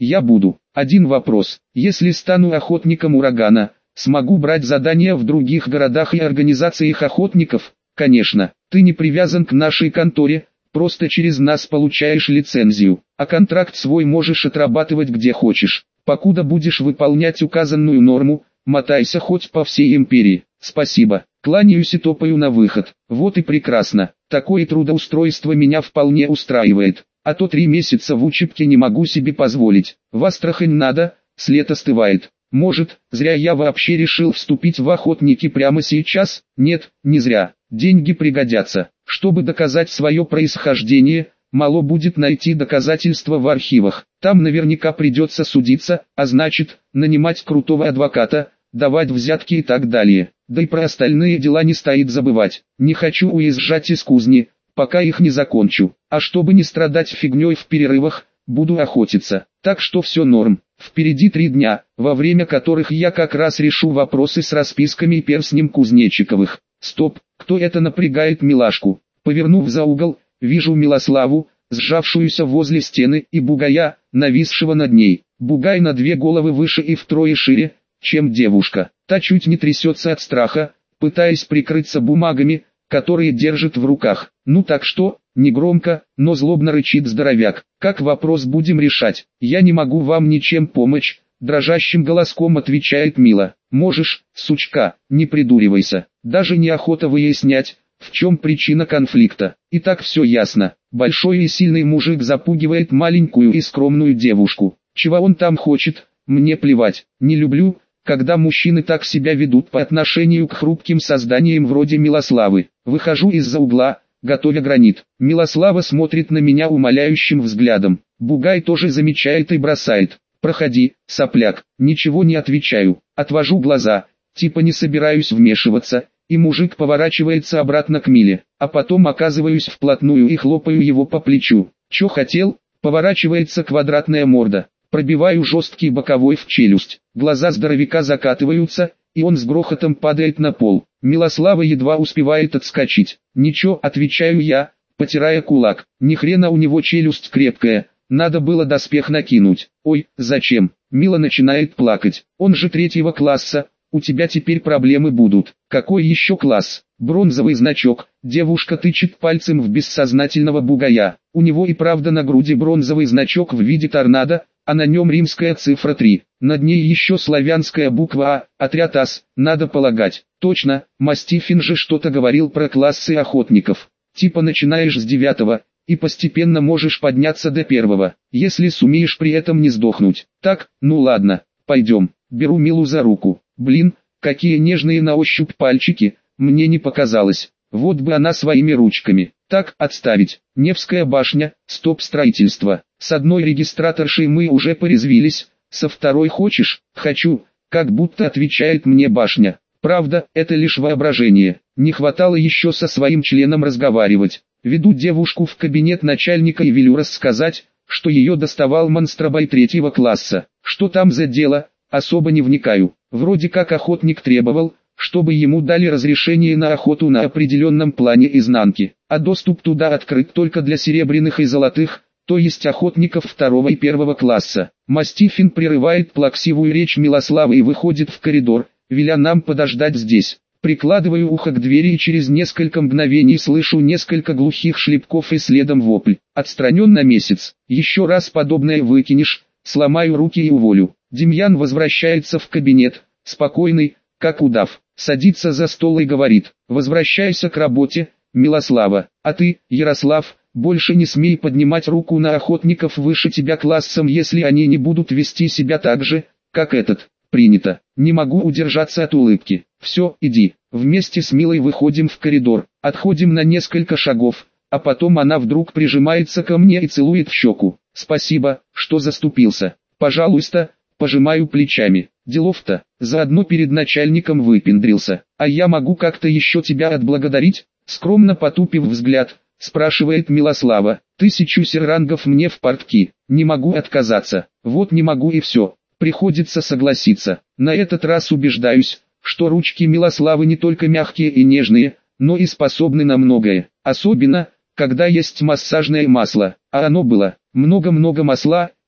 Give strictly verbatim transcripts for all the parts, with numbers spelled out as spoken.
я буду. Один вопрос. Если стану охотником урагана, смогу брать задания в других городах и организациях охотников? Конечно. Ты не привязан к нашей конторе, просто через нас получаешь лицензию, а контракт свой можешь отрабатывать где хочешь. Покуда будешь выполнять указанную норму, мотайся хоть по всей империи. Спасибо. Кланяюсь и топаю на выход. Вот и прекрасно. Такое трудоустройство меня вполне устраивает. А то три месяца в учебке не могу себе позволить. В Астрахань надо, след остывает. Может, зря я вообще решил вступить в охотники прямо сейчас? Нет, не зря. Деньги пригодятся. Чтобы доказать свое происхождение, мало будет найти доказательства в архивах. Там наверняка придется судиться, а значит, нанимать крутого адвоката, давать взятки и так далее. Да и про остальные дела не стоит забывать. Не хочу уезжать из кузни, пока их не закончу. А чтобы не страдать фигней в перерывах, буду охотиться. Так что все норм. Впереди три дня, во время которых я как раз решу вопросы с расписками и перстнем Кузнечиковых. Стоп, кто это напрягает милашку? Повернув за угол, вижу Милославу, сжавшуюся возле стены, и бугая, нависшего над ней. Бугай на две головы выше и втрое шире, чем девушка. Та чуть не трясется от страха, пытаясь прикрыться бумагами, которые держит в руках. Ну так что, негромко, но злобно рычит здоровяк. Как вопрос будем решать? Я не могу вам ничем помочь, дрожащим голоском отвечает Мила. Можешь, сучка, не придуривайся. Даже неохота выяснять, в чем причина конфликта. И так все ясно. Большой и сильный мужик запугивает маленькую и скромную девушку. Чего он там хочет, мне плевать. Не люблю, когда мужчины так себя ведут по отношению к хрупким созданиям вроде Милославы. Выхожу из-за угла, готовя гранит. Милослава смотрит на меня умоляющим взглядом. Бугай тоже замечает и бросает. «Проходи, сопляк». Ничего не отвечаю. Отвожу глаза, типа не собираюсь вмешиваться, и мужик поворачивается обратно к Миле. А потом оказываюсь вплотную и хлопаю его по плечу. «Чё хотел?» Поворачивается квадратная морда. Пробиваю жесткий боковой в челюсть. Глаза здоровяка закатываются, и он с грохотом падает на пол. Милослава едва успевает отскочить. «Ничего», отвечаю я, потирая кулак. Ни хрена у него челюсть крепкая, надо было доспех накинуть. «Ой, зачем?» Мила начинает плакать. «Он же третьего класса, у тебя теперь проблемы будут». «Какой еще класс?» «Бронзовый значок». Девушка тычет пальцем в бессознательного бугая. У него и правда на груди бронзовый значок в виде торнадо, а на нем римская цифра три. Над ней еще славянская буква А, отряд ас, надо полагать. Точно, Мастифин же что-то говорил про классы охотников. Типа начинаешь с девятого, и постепенно можешь подняться до первого, если сумеешь при этом не сдохнуть. Так, ну ладно, пойдем. Беру Милу за руку. Блин, какие нежные на ощупь пальчики, мне не показалось. Вот бы она своими ручками. Так, отставить. Невская башня, стоп строительство. С одной регистраторшей мы уже порезвились, со второй хочешь? Хочу, как будто отвечает мне башня. Правда, это лишь воображение. Не хватало еще со своим членом разговаривать. Веду девушку в кабинет начальника и велю рассказать, что ее доставал монстробай третьего класса. Что там за дело, особо не вникаю. Вроде как охотник требовал, чтобы ему дали разрешение на охоту на определенном плане изнанки, а доступ туда открыт только для серебряных и золотых, то есть охотников второго и первого класса. Мастифин прерывает плаксивую речь Милославы и выходит в коридор, веля нам подождать здесь. Прикладываю ухо к двери и через несколько мгновений слышу несколько глухих шлепков и следом вопль. Отстранен на месяц. Еще раз подобное выкинешь, сломаю руки и уволю. Демьян возвращается в кабинет, спокойный, как удав. Садится за стол и говорит: «Возвращайся к работе, Милослава. А ты, Ярослав, больше не смей поднимать руку на охотников выше тебя классом, если они не будут вести себя так же, как этот». Принято. Не могу удержаться от улыбки. Все, иди. Вместе с Милой выходим в коридор, отходим на несколько шагов, а потом она вдруг прижимается ко мне и целует в щеку. Спасибо, что заступился. Пожалуйста, пожимаю плечами. Делов-то, заодно перед начальником выпендрился. А я могу как-то еще тебя отблагодарить? Скромно потупив взгляд, спрашивает Милослава. Тысячу серрангов мне в портки. Не могу отказаться. Вот не могу и все. Приходится согласиться. На этот раз убеждаюсь, что ручки Милославы не только мягкие и нежные, но и способны на многое. Особенно, когда есть массажное масло. А оно было. Много-много масла,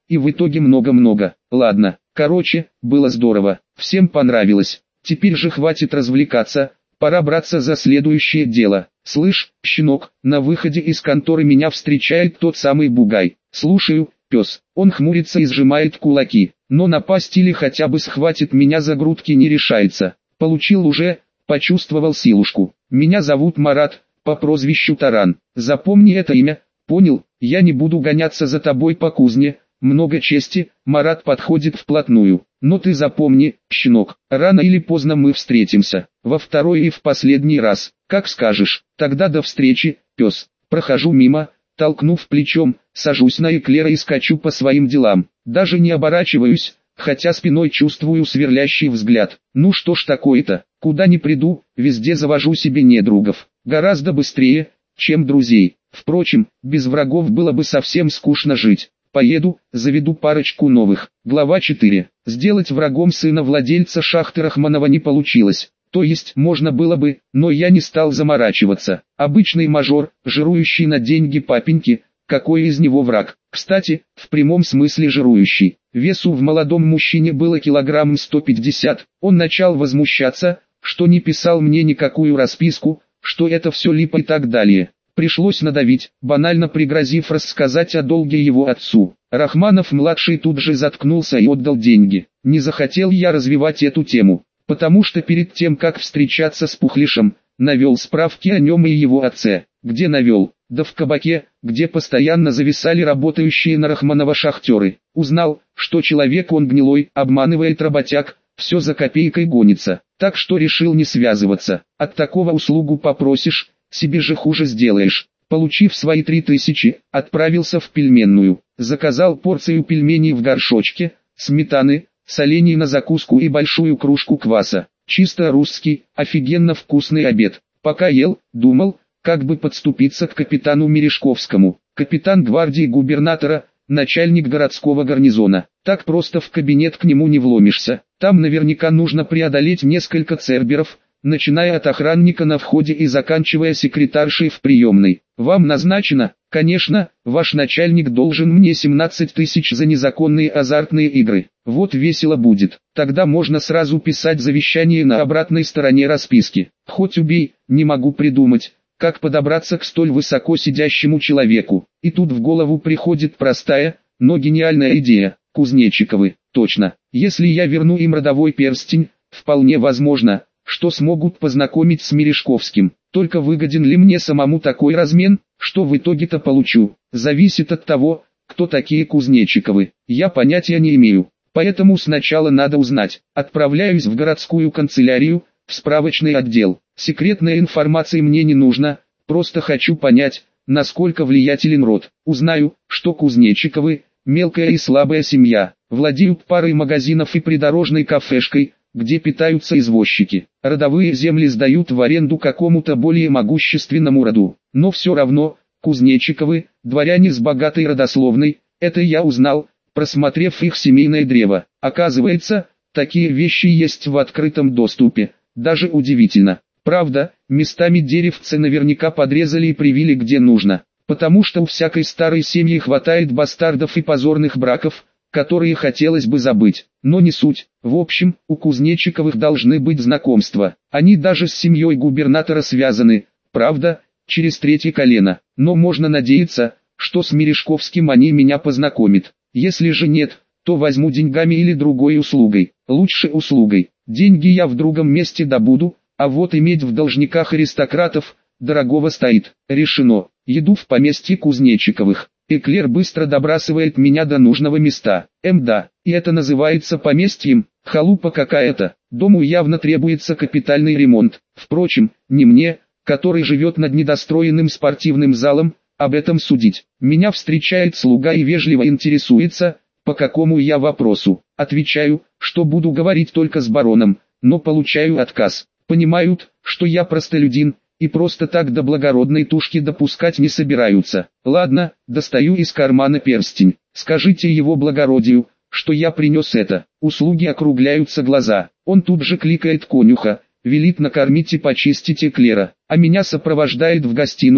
и в итоге много-много. Ладно, короче, было здорово, всем понравилось. Теперь же хватит развлекаться, пора браться за следующее дело. Слышь, щенок, на выходе из конторы меня встречает тот самый бугай. Слушаю, пес. Он хмурится и сжимает кулаки, но напасть или хотя бы схватит меня за грудки не решается. Получил уже, почувствовал силушку. Меня зовут Марат, по прозвищу Таран. Запомни это имя, понял? Я не буду гоняться за тобой по кузне. Много чести. Марат подходит вплотную. Но ты запомни, щенок, рано или поздно мы встретимся. Во второй и в последний раз. Как скажешь. Тогда до встречи, пес. Прохожу мимо, толкнув плечом, сажусь на эклера и скачу по своим делам. Даже не оборачиваюсь, хотя спиной чувствую сверлящий взгляд. Ну что ж такое-то, куда ни приду, везде завожу себе недругов. Гораздо быстрее, чем друзей. Впрочем, без врагов было бы совсем скучно жить. Поеду, заведу парочку новых. Глава четыре. Сделать врагом сына владельца шахты Рахманова не получилось. То есть можно было бы, но я не стал заморачиваться. Обычный мажор, жирующий на деньги папеньки, какой из него враг? Кстати, в прямом смысле жирующий. Весу в молодом мужчине было килограмм сто пятьдесят. Он начал возмущаться, что не писал мне никакую расписку, что это все липа и так далее. Пришлось надавить, банально пригрозив рассказать о долге его отцу. Рахманов-младший тут же заткнулся и отдал деньги. Не захотел я развивать эту тему, потому что перед тем, как встречаться с Пухлишем, навел справки о нем и его отце. Где навел? Да в кабаке, где постоянно зависали работающие на Рахманова шахтеры. Узнал, что человек он гнилой, обманывает работяг, все за копейкой гонится. Так что решил не связываться. От такого услугу попросишь, себе же хуже сделаешь. Получив свои три тысячи, отправился в пельменную. Заказал порцию пельменей в горшочке, сметаны, солений на закуску и большую кружку кваса. Чисто русский, офигенно вкусный обед. Пока ел, думал, как бы подступиться к капитану Мережковскому. Капитан гвардии губернатора, начальник городского гарнизона. Так просто в кабинет к нему не вломишься. Там наверняка нужно преодолеть несколько церберов, начиная от охранника на входе и заканчивая секретаршей в приемной. Вам назначено, конечно, ваш начальник должен мне семнадцать тысяч за незаконные азартные игры. Вот весело будет. Тогда можно сразу писать завещание на обратной стороне расписки. Хоть убей, не могу придумать, как подобраться к столь высоко сидящему человеку. И тут в голову приходит простая, но гениальная идея. Кузнечиковы, точно. Если я верну им родовой перстень, вполне возможно, что смогут познакомить с Мережковским. Только выгоден ли мне самому такой размен? Что в итоге-то получу, зависит от того, кто такие Кузнечиковы. Я понятия не имею, поэтому сначала надо узнать. Отправляюсь в городскую канцелярию, в справочный отдел. Секретной информации мне не нужно, просто хочу понять, насколько влиятелен род. Узнаю, что Кузнечиковы – мелкая и слабая семья, владеют парой магазинов и придорожной кафешкой, где питаются извозчики. Родовые земли сдают в аренду какому-то более могущественному роду. Но все равно, Кузнечиковы, дворяне с богатой родословной, это я узнал, просмотрев их семейное древо. Оказывается, такие вещи есть в открытом доступе, даже удивительно. Правда, местами деревца наверняка подрезали и привили где нужно, потому что у всякой старой семьи хватает бастардов и позорных браков, которые хотелось бы забыть, но не суть. В общем, у Кузнечиковых должны быть знакомства. Они даже с семьей губернатора связаны, правда, через третье колено. Но можно надеяться, что с Мережковским они меня познакомят. Если же нет, то возьму деньгами или другой услугой. Лучше услугой. Деньги я в другом месте добуду, а вот иметь в должниках аристократов дорогого стоит. Решено. Еду в поместье Кузнечиковых. Эклер быстро добрасывает меня до нужного места. Эм да, и это называется поместьем, халупа какая-то. Дому явно требуется капитальный ремонт. Впрочем, не мне, который живет над недостроенным спортивным залом, об этом судить. Меня встречает слуга и вежливо интересуется, по какому я вопросу. Отвечаю, что буду говорить только с бароном, но получаю отказ. Понимают, что я простолюдин, и просто так до благородной тушки допускать не собираются. Ладно, достаю из кармана перстень. Скажите его благородию, что я принес это. Услуги округляются глаза. Он тут же кликает конюха, велит накормить и почистить эклера, а меня сопровождает в гостиную,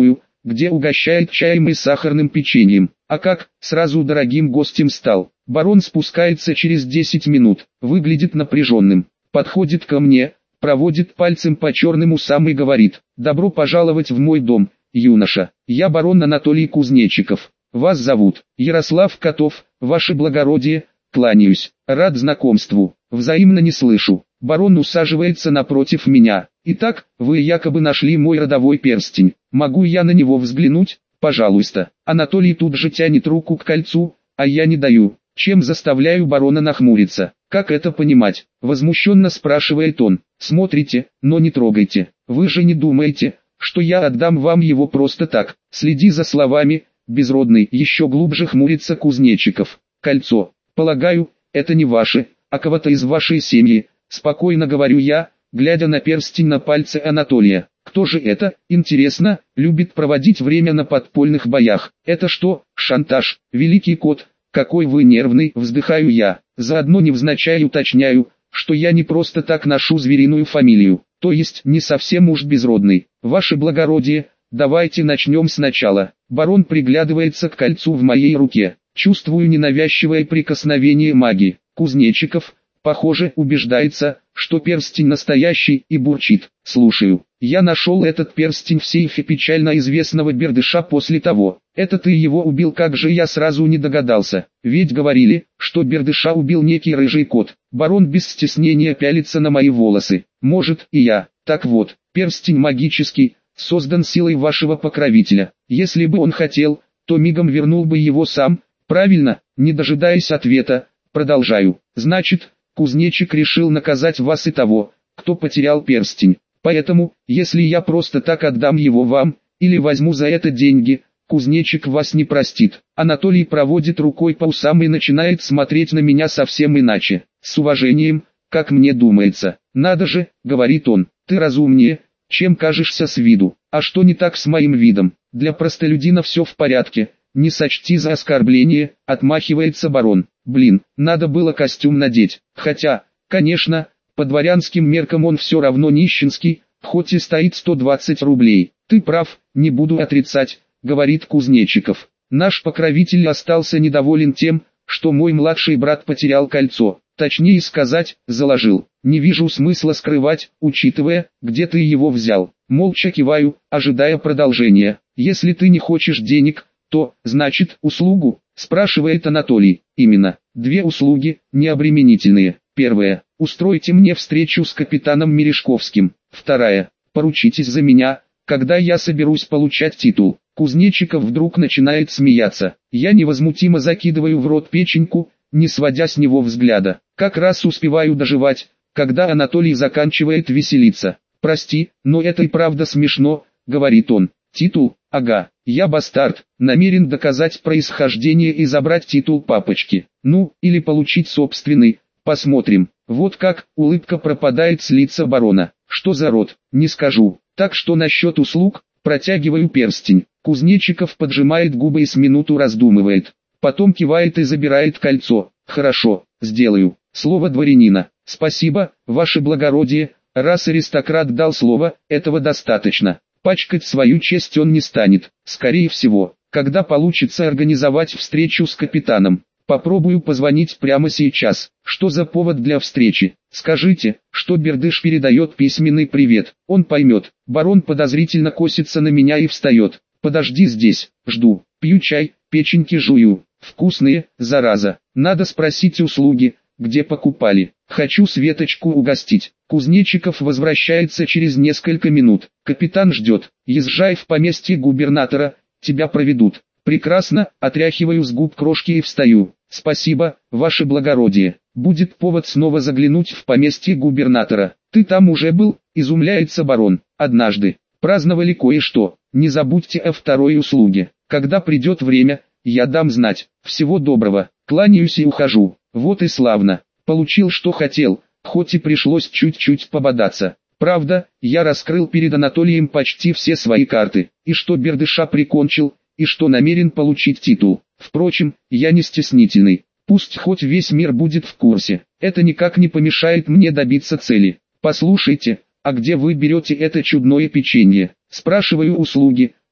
где угощает чаем и сахарным печеньем. А как, сразу дорогим гостем стал. Барон спускается через десять минут, выглядит напряженным, подходит ко мне, проводит пальцем по черным усам и говорит: «Добро пожаловать в мой дом, юноша. Я барон Анатолий Кузнечиков. Вас зовут Ярослав Котов, ваше благородие, кланяюсь, рад знакомству, взаимно не слышу». Барон усаживается напротив меня. «Итак, вы якобы нашли мой родовой перстень. Могу я на него взглянуть? Пожалуйста». Анатолий тут же тянет руку к кольцу, а я не даю, чем заставляю барона нахмуриться. «Как это понимать?» — возмущенно спрашивает он. «Смотрите, но не трогайте. Вы же не думаете, что я отдам вам его просто так?» «Следи за словами, безродный», — еще глубже хмурится Кузнечиков. «Кольцо, полагаю, это не ваше, а кого-то из вашей семьи», — спокойно говорю я, глядя на перстень на пальце Анатолия. «Кто же это, интересно, любит проводить время на подпольных боях? Это что, шантаж? Великий кот, какой вы нервный!» — вздыхаю я. Заодно невзначай уточняю, что я не просто так ношу звериную фамилию, то есть не совсем уж безродный. «Ваше благородие, давайте начнем сначала». Барон приглядывается к кольцу в моей руке. Чувствую ненавязчивое прикосновение магии. Кузнечиков, похоже, убеждается, что перстень настоящий, и бурчит: «Слушаю. Я нашел этот перстень в сейфе печально известного бердыша после того. Это ты его убил, как же я сразу не догадался. Ведь говорили, что бердыша убил некий рыжий кот». Барон без стеснения пялится на мои волосы. «Может, и я. Так вот, перстень магический, создан силой вашего покровителя. Если бы он хотел, то мигом вернул бы его сам, правильно?» Не дожидаясь ответа, продолжаю. «Значит, Кузнечик решил наказать вас и того, кто потерял перстень. Поэтому, если я просто так отдам его вам, или возьму за это деньги, Кузнечик вас не простит». Анатолий проводит рукой по усам и начинает смотреть на меня совсем иначе, с уважением, как мне думается. «Надо же», — говорит он, — «ты разумнее, чем кажешься с виду». «А что не так с моим видом? Для простолюдина все в порядке, не сочти за оскорбление», — отмахивается барон. «Блин, надо было костюм надеть. Хотя, конечно, по дворянским меркам он все равно нищенский, хоть и стоит сто двадцать рублей». «Ты прав, не буду отрицать», — говорит Кузнечиков. «Наш покровитель остался недоволен тем, что мой младший брат потерял кольцо. Точнее сказать, заложил. Не вижу смысла скрывать, учитывая, где ты его взял». Молча киваю, ожидая продолжения. «Если ты не хочешь денег, то, значит, услугу?» — спрашивает Анатолий. «Именно. Две услуги, необременительные. Первая. Устройте мне встречу с капитаном Мережковским. Вторая. Поручитесь за меня, когда я соберусь получать титул». Кузнечиков вдруг начинает смеяться. Я невозмутимо закидываю в рот печеньку, не сводя с него взгляда. Как раз успеваю доживать, когда Анатолий заканчивает веселиться. «Прости, но это и правда смешно», — говорит он. «Титул? Ага, я бастард, намерен доказать происхождение и забрать титул папочки. Ну, или получить собственный, посмотрим». Вот как, улыбка пропадает с лица барона. «Что за род, не скажу. Так что насчет услуг?» Протягиваю перстень. Кузнечиков поджимает губы и с минуту раздумывает. Потом кивает и забирает кольцо. «Хорошо, сделаю. Слово дворянина». «Спасибо, ваше благородие. Раз аристократ дал слово, этого достаточно. Пачкать свою честь он не станет. Скорее всего, когда получится организовать встречу с капитаном. Попробую позвонить прямо сейчас. Что за повод для встречи? Скажите, что бердыш передает письменный привет. Он поймет». Барон подозрительно косится на меня и встает. «Подожди здесь, жду. Пью чай, печеньки жую. Вкусные, зараза. Надо спросить услуги, где покупали. Хочу Светочку угостить». Кузнечиков возвращается через несколько минут. «Капитан ждет. Езжай в поместье губернатора, тебя проведут». «Прекрасно», отряхиваю с губ крошки и встаю. «Спасибо, ваше благородие. Будет повод снова заглянуть в поместье губернатора». «Ты там уже был?» — изумляется барон. «Однажды. Праздновали кое-что. Не забудьте о второй услуге. Когда придет время, я дам знать. Всего доброго». Кланяюсь и ухожу. Вот и славно. Получил, что хотел, хоть и пришлось чуть-чуть пободаться. Правда, я раскрыл перед Анатолием почти все свои карты, и что бердыша прикончил, и что намерен получить титул. Впрочем, я не стеснительный. Пусть хоть весь мир будет в курсе. Это никак не помешает мне добиться цели. «Послушайте, а где вы берете это чудное печенье?» Спрашиваю услуги,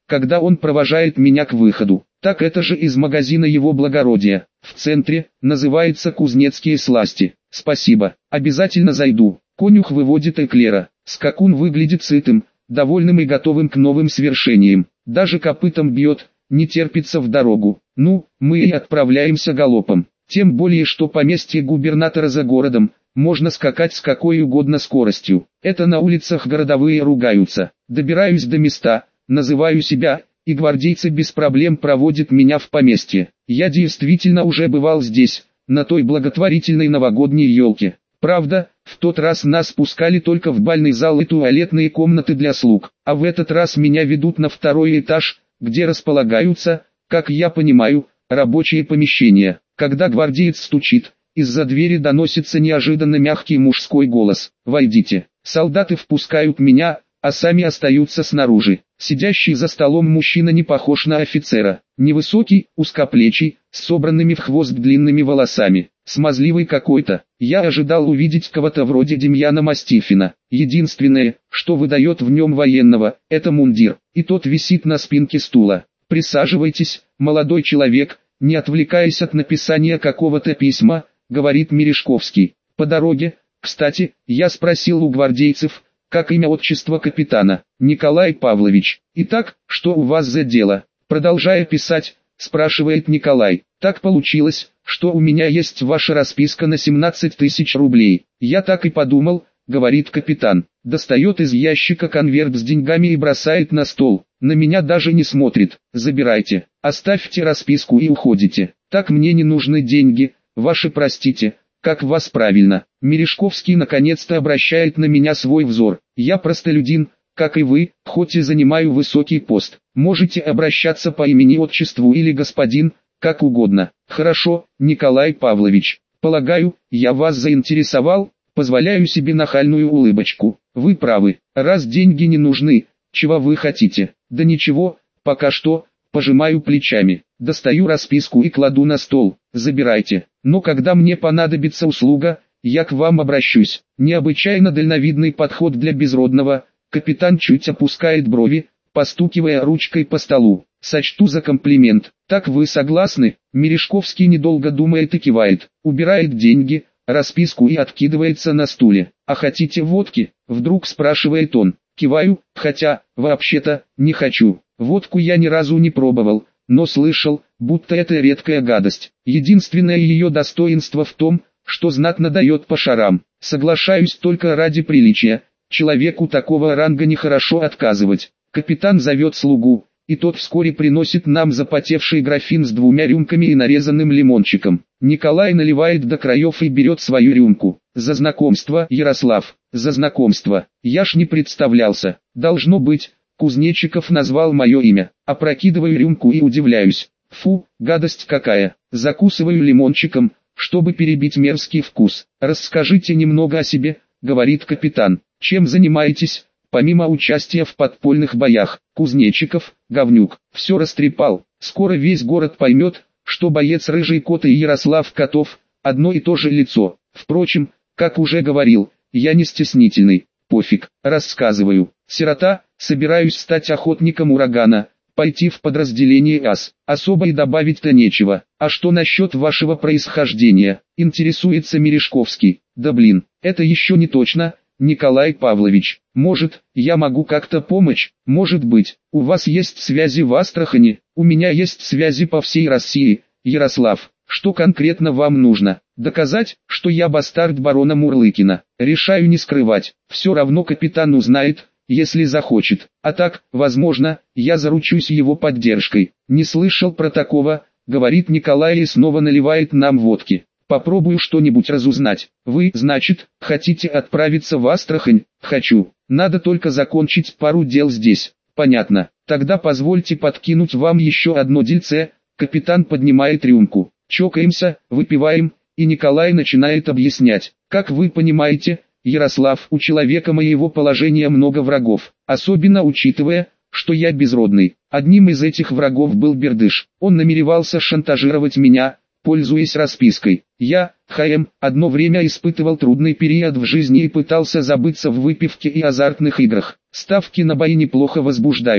когда он провожает меня к выходу. Так это же из магазина его благородия. В центре, называется «Кузнецкие сласти». Спасибо, обязательно зайду. Конюх выводит эклера. Скакун выглядит сытым, довольным и готовым к новым свершениям. Даже копытом бьет, не терпится в дорогу. Ну, мы и отправляемся галопом. Тем более, что поместье губернатора за городом, можно скакать с какой угодно скоростью. Это на улицах городовые ругаются. Добираюсь до места, называю себя, и гвардейцы без проблем проводят меня в поместье. Я действительно уже бывал здесь, на той благотворительной новогодней елке. Правда, в тот раз нас пускали только в бальный зал и туалетные комнаты для слуг, а в этот раз меня ведут на второй этаж, где располагаются, как я понимаю, рабочие помещения. Когда гвардеец стучит, из-за двери доносится неожиданно мягкий мужской голос: «Войдите». Солдаты впускают меня, а сами остаются снаружи. Сидящий за столом мужчина не похож на офицера. Невысокий, узкоплечий, с собранными в хвост длинными волосами. Смазливый какой-то. Я ожидал увидеть кого-то вроде Демьяна Мастифина. Единственное, что выдает в нем военного, это мундир. И тот висит на спинке стула. «Присаживайтесь, молодой человек, не отвлекаясь от написания какого-то письма», говорит Мережковский. По дороге, кстати, я спросил у гвардейцев, как имя отчество капитана. «Николай Павлович». «Итак, что у вас за дело?» Продолжая писать, спрашивает Николай. «Так получилось, что у меня есть ваша расписка на семнадцать тысяч рублей». «Я так и подумал», говорит капитан. Достает из ящика конверт с деньгами и бросает на стол. На меня даже не смотрит. «Забирайте, оставьте расписку и уходите. Так мне не нужны деньги, ваши, простите. Как вас правильно?» Мережковский наконец-то обращает на меня свой взор. «Я простолюдин, как и вы, хоть и занимаю высокий пост. Можете обращаться по имени-отчеству или господин, как угодно». «Хорошо, Николай Павлович. Полагаю, я вас заинтересовал?» Позволяю себе нахальную улыбочку. «Вы правы. Раз деньги не нужны, чего вы хотите?» «Да ничего, пока что». Пожимаю плечами. Достаю расписку и кладу на стол. «Забирайте. Но когда мне понадобится услуга, я к вам обращусь». Необычайно дальновидный подход для безродного. Капитан чуть опускает брови, постукивая ручкой по столу. «Сочту за комплимент». «Так вы согласны?» Мережковский недолго думает и кивает. Убирает деньги, расписку и откидывается на стуле. «А хотите водки?» Вдруг спрашивает он. Киваю, хотя, вообще-то, не хочу. Водку я ни разу не пробовал, но слышал, будто это редкая гадость. Единственное ее достоинство в том, что знатно дает по шарам. Соглашаюсь только ради приличия. Человеку такого ранга нехорошо отказывать. Капитан зовет слугу, и тот вскоре приносит нам запотевший графин с двумя рюмками и нарезанным лимончиком. Николай наливает до краев и берет свою рюмку. «За знакомство, Ярослав, за знакомство. Я ж не представлялся. Должно быть, Кузнечиков назвал мое имя». Опрокидываю рюмку и удивляюсь. Фу, гадость какая. Закусываю лимончиком, чтобы перебить мерзкий вкус. «Расскажите немного о себе», говорит капитан. «Чем занимаетесь, помимо участия в подпольных боях?» Кузнечиков, говнюк, все растрепал. Скоро весь город поймет, что боец Рыжий Кот и Ярослав Котов – одно и то же лицо. Впрочем, как уже говорил, я не стеснительный. Пофиг, рассказываю. Сирота, собираюсь стать охотником урагана, пойти в подразделение ас. Особо и добавить-то нечего. «А что насчет вашего происхождения?» интересуется Мережковский. «Да блин, это еще не точно, Николай Павлович. Может, я могу как-то помочь? Может быть, у вас есть связи в Астрахани? У меня есть связи по всей России. Ярослав, что конкретно вам нужно?» «Доказать, что я бастард барона Мурлыкина. Решаю не скрывать. Все равно капитан узнает, если захочет. А так, возможно, я заручусь его поддержкой». «Не слышал про такого», говорит Николай и снова наливает нам водки. «Попробую что-нибудь разузнать. Вы, значит, хотите отправиться в Астрахань?» «Хочу. Надо только закончить пару дел здесь». «Понятно. Тогда позвольте подкинуть вам еще одно дельце». Капитан поднимает рюмку. Чокаемся, выпиваем, и Николай начинает объяснять. «Как вы понимаете, Ярослав, у человека моего положения много врагов, особенно учитывая, что я безродный. Одним из этих врагов был Бердыш. Он намеревался шантажировать меня, пользуясь распиской. Я, ХМ, одно время испытывал трудный период в жизни и пытался забыться в выпивке и азартных играх. Ставки на бои неплохо возбуждают.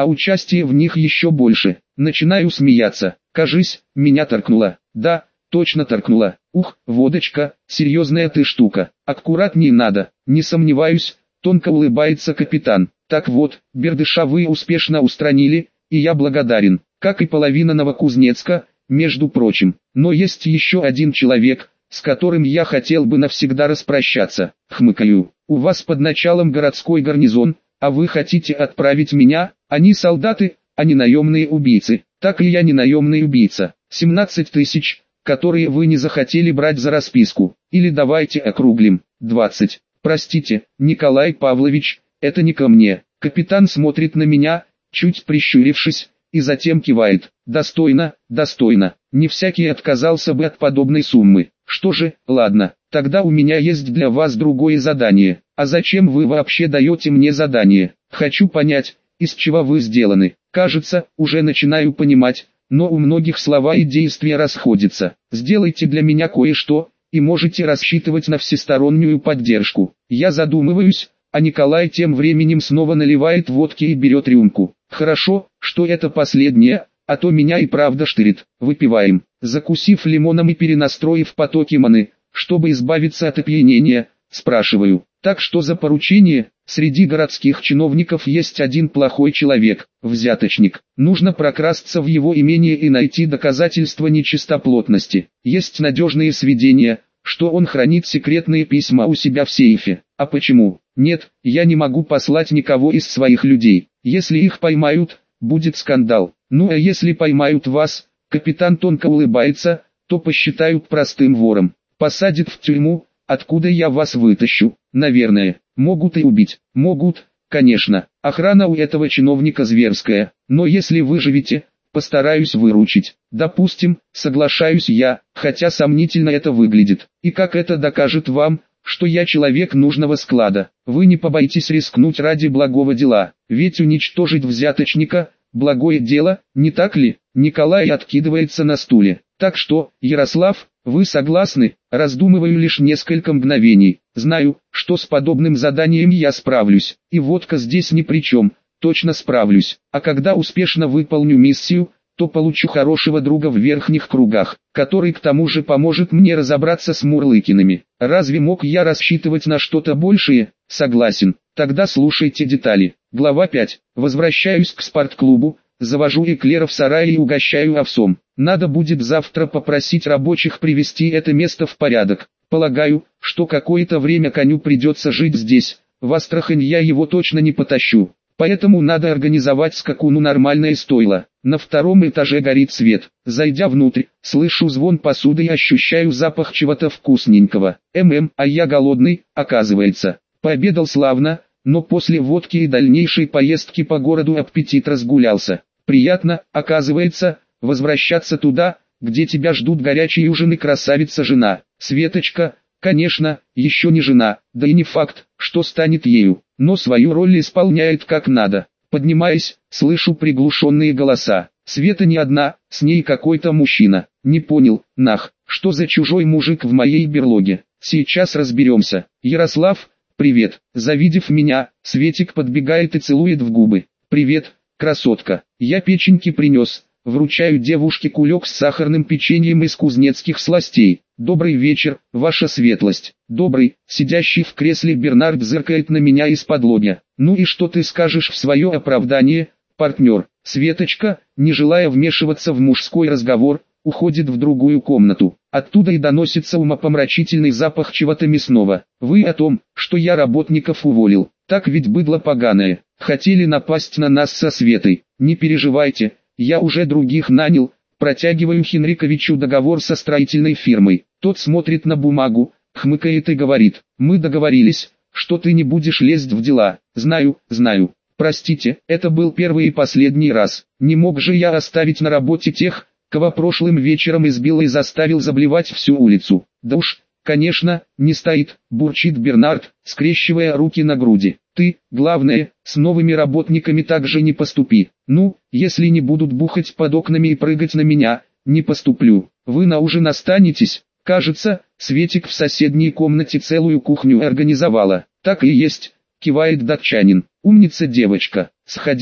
а участие в них еще больше. Начинаю смеяться. Кажись, меня торкнуло. Да, точно торкнуло. Ух, водочка, серьезная ты штука. Аккуратней надо, не сомневаюсь, тонко улыбается капитан. Так вот, Бердыша вы успешно устранили, и я благодарен, как и половина Новокузнецка, между прочим. Но есть еще один человек, с которым я хотел бы навсегда распрощаться. Хмыкаю. У вас под началом городской гарнизон, а вы хотите отправить меня? Они солдаты, а не наемные убийцы. Так и я не наемный убийца. семнадцать тысяч, которые вы не захотели брать за расписку. Или давайте округлим. двадцать. Простите, Николай Павлович, это не ко мне. Капитан смотрит на меня, чуть прищурившись, и затем кивает. Достойно, достойно. Не всякий отказался бы от подобной суммы. Что же, ладно, тогда у меня есть для вас другое задание. А зачем вы вообще даете мне задание? Хочу понять, из чего вы сделаны. Кажется, уже начинаю понимать, но у многих слова и действия расходятся. Сделайте для меня кое-что, и можете рассчитывать на всестороннюю поддержку. Я задумываюсь, а Николай тем временем снова наливает водки и берет рюмку. Хорошо, что это последнее, а то меня и правда штырит. Выпиваем. Закусив лимоном и перенастроив потоки маны, чтобы избавиться от опьянения, спрашиваю. Так что за поручение? Среди городских чиновников есть один плохой человек, взяточник. Нужно прокрасться в его имение и найти доказательства нечистоплотности. Есть надежные сведения, что он хранит секретные письма у себя в сейфе. А почему? Нет, я не могу послать никого из своих людей. Если их поймают, будет скандал. Ну а если поймают вас, капитан тонко улыбается, то посчитают простым вором. Посадят в тюрьму, откуда я вас вытащу. Наверное, могут и убить. Могут, конечно. Охрана у этого чиновника зверская. Но если выживете, постараюсь выручить. Допустим, соглашаюсь я, хотя сомнительно это выглядит. И как это докажет вам, что я человек нужного склада? Вы не побоитесь рискнуть ради благого дела. Ведь уничтожить взяточника – благое дело, не так ли? Николай откидывается на стуле. Так что, Ярослав, вы согласны? Раздумываю лишь несколько мгновений. Знаю, что с подобным заданием я справлюсь. И водка здесь ни при чем. Точно справлюсь. А когда успешно выполню миссию, то получу хорошего друга в верхних кругах, который к тому же поможет мне разобраться с Мурлыкиными. Разве мог я рассчитывать на что-то большее? Согласен. Тогда слушайте детали. Глава пять. Возвращаюсь к спортклубу, завожу эклеров в сарае и угощаю овсом. Надо будет завтра попросить рабочих привести это место в порядок. Полагаю, что какое-то время коню придется жить здесь. В Астрахань я его точно не потащу. Поэтому надо организовать скакуну нормальное стойло. На втором этаже горит свет. Зайдя внутрь, слышу звон посуды и ощущаю запах чего-то вкусненького. ММ, а я голодный, оказывается. Пообедал славно, но после водки и дальнейшей поездки по городу аппетит разгулялся. Приятно, оказывается, возвращаться туда, где тебя ждут горячие ужины красавица-жена. Светочка, конечно, еще не жена, да и не факт, что станет ею, но свою роль исполняет как надо. Поднимаясь, слышу приглушенные голоса. Света не одна, с ней какой-то мужчина. Не понял, нах, что за чужой мужик в моей берлоге. Сейчас разберемся. Ярослав, привет. Завидев меня, Светик подбегает и целует в губы. Привет, красотка. Я печеньки принес. Вручаю девушке кулек с сахарным печеньем из кузнецких сластей. Добрый вечер, ваша светлость. Добрый. Сидящий в кресле Бернард зыркает на меня из-под лобья. Ну и что ты скажешь в свое оправдание, партнер? Светочка, не желая вмешиваться в мужской разговор, уходит в другую комнату. Оттуда и доносится умопомрачительный запах чего-то мясного. Вы о том, что я работников уволил. Так ведь быдло поганое. Хотели напасть на нас со Светой. Не переживайте, я уже других нанял. Протягиваю Хенриковичу договор со строительной фирмой. Тот смотрит на бумагу, хмыкает и говорит: мы договорились, что ты не будешь лезть в дела. Знаю, знаю. Простите, это был первый и последний раз. Не мог же я оставить на работе тех, кого прошлым вечером избил и заставил заблевать всю улицу. Да уж, конечно, не стоит, бурчит Бернард, скрещивая руки на груди. Ты, главное, с новыми работниками так же не поступи. Ну, если не будут бухать под окнами и прыгать на меня, не поступлю. Вы на ужин останетесь? Кажется, Светик в соседней комнате целую кухню организовала. Так и есть, кивает датчанин. Умница девочка. Сходи,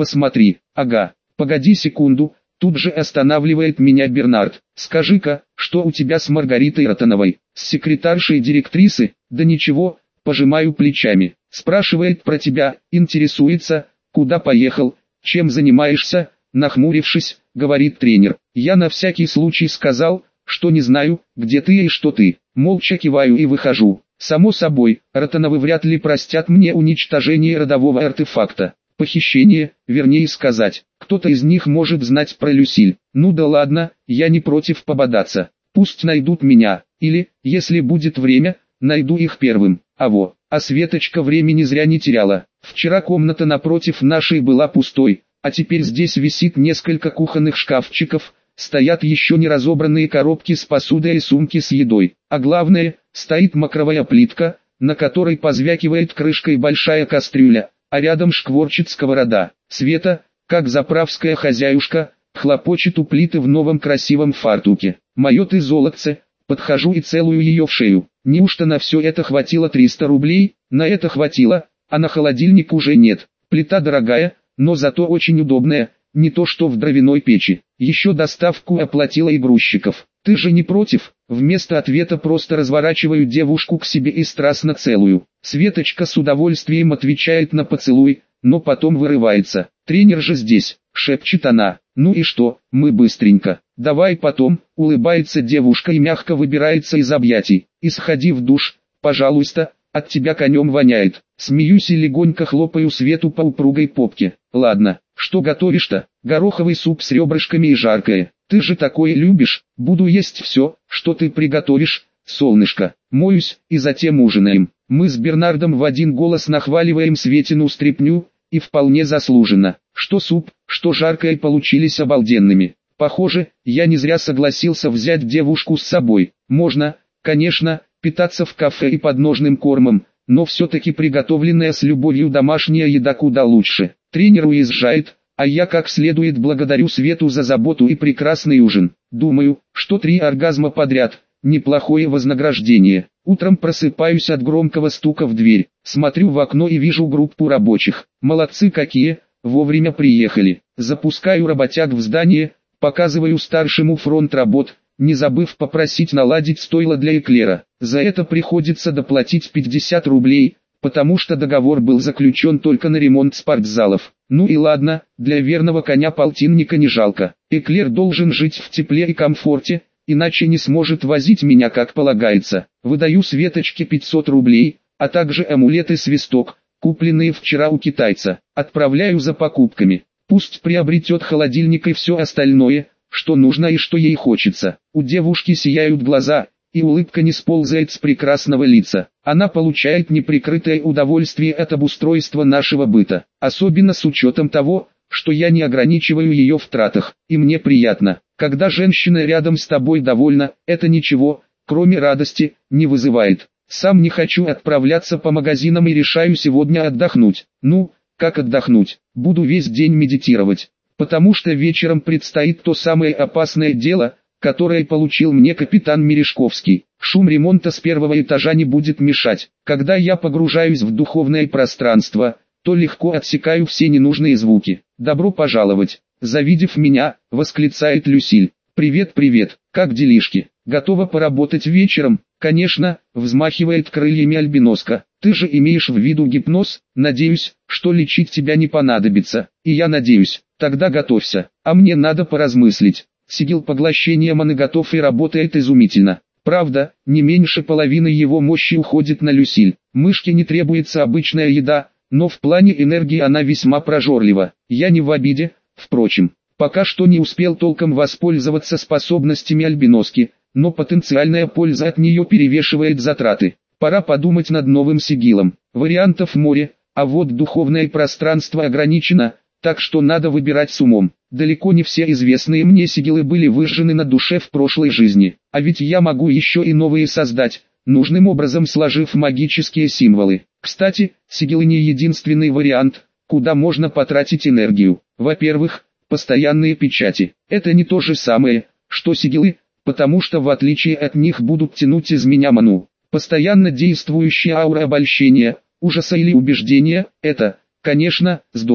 посмотри, ага, погоди секунду, тут же останавливает меня Бернард. Скажи-ка, что у тебя с Маргаритой Ротановой, с секретаршей директрисы? Да ничего, пожимаю плечами. Спрашивает про тебя, интересуется, куда поехал, чем занимаешься, нахмурившись, говорит тренер. Я на всякий случай сказал, что не знаю, где ты и что ты. Молча киваю и выхожу. Само собой, Ротановы вряд ли простят мне уничтожение родового артефакта. Похищение, вернее сказать, кто-то из них может знать про Люсиль. Ну да ладно, я не против пободаться. Пусть найдут меня, или, если будет время, найду их первым. А во, а Светочка времени зря не теряла. Вчера комната напротив нашей была пустой, а теперь здесь висит несколько кухонных шкафчиков, стоят еще не разобранные коробки с посудой и сумки с едой. А главное, стоит мокровая плитка, на которой позвякивает крышкой большая кастрюля, а рядом шкворчит сковорода. Света, как заправская хозяюшка, хлопочет у плиты в новом красивом фартуке. Мое ты золотце, подхожу и целую ее в шею. Неужто на все это хватило триста рублей? На это хватило, а на холодильник уже нет. Плита дорогая, но зато очень удобная, не то что в дровяной печи. Еще доставку оплатила и грузчиков. Ты же не против? Вместо ответа просто разворачиваю девушку к себе и страстно целую. Светочка с удовольствием отвечает на поцелуй, но потом вырывается. Тренер же здесь, шепчет она. Ну и что, мы быстренько. Давай потом, улыбается девушка и мягко выбирается из объятий. И сходи в душ, пожалуйста, от тебя конем воняет. Смеюсь и легонько хлопаю Свету по упругой попке. Ладно, что готовишь-то? Гороховый суп с ребрышками и жаркое. Ты же такое любишь. Буду есть все, что ты приготовишь, солнышко. Моюсь, и затем ужинаем. Мы с Бернардом в один голос нахваливаем Светину стряпню, и вполне заслуженно. Что суп, что жаркое получились обалденными. Похоже, я не зря согласился взять девушку с собой. Можно, конечно, питаться в кафе и подножным кормом, но все-таки приготовленная с любовью домашняя еда куда лучше. Тренер уезжает, а я как следует благодарю Свету за заботу и прекрасный ужин. Думаю, что три оргазма подряд – неплохое вознаграждение. Утром просыпаюсь от громкого стука в дверь, смотрю в окно и вижу группу рабочих. Молодцы какие, вовремя приехали. Запускаю работяг в здание, показываю старшему фронт работ, не забыв попросить наладить стойло для эклера. За это приходится доплатить пятьдесят рублей, потому что договор был заключен только на ремонт спортзалов. Ну и ладно, для верного коня полтинника не жалко. Эклер должен жить в тепле и комфорте, иначе не сможет возить меня как полагается. Выдаю Светочке пятьсот рублей, а также амулет и свисток, купленные вчера у китайца. Отправляю за покупками. Пусть приобретет холодильник и все остальное, что нужно и что ей хочется. У девушки сияют глаза, и улыбка не сползает с прекрасного лица. Она получает неприкрытое удовольствие от обустройства нашего быта, особенно с учетом того, что я не ограничиваю ее в тратах, и мне приятно. Когда женщина рядом с тобой довольна, это ничего, кроме радости, не вызывает. Сам не хочу отправляться по магазинам и решаю сегодня отдохнуть. Ну, как отдохнуть? Буду весь день медитировать, потому что вечером предстоит то самое опасное дело, которое получил мне капитан Мережковский. Шум ремонта с первого этажа не будет мешать. Когда я погружаюсь в духовное пространство, то легко отсекаю все ненужные звуки. «Добро пожаловать!» Завидев меня, восклицает Люсиль. «Привет, привет, как делишки? Готова поработать вечером?» «Конечно», взмахивает крыльями альбиноска. «Ты же имеешь в виду гипноз? Надеюсь, что лечить тебя не понадобится». «И я надеюсь. Тогда готовься. А мне надо поразмыслить». Сигил поглощения маны готов и работает изумительно. Правда, не меньше половины его мощи уходит на Люсиль. Мышке не требуется обычная еда, но в плане энергии она весьма прожорлива. Я не в обиде, впрочем. Пока что не успел толком воспользоваться способностями альбиноски, но потенциальная польза от нее перевешивает затраты. Пора подумать над новым сигилом. Вариантов море, а вот духовное пространство ограничено, так что надо выбирать с умом. Далеко не все известные мне сигилы были выжжены на душе в прошлой жизни, а ведь я могу еще и новые создать, нужным образом сложив магические символы. Кстати, сигилы не единственный вариант, куда можно потратить энергию. Во-первых, постоянные печати. Это не то же самое, что сигилы, потому что в отличие от них будут тянуть из меня ману. Постоянно действующая аура обольщения, ужаса или убеждения – это, конечно, здорово.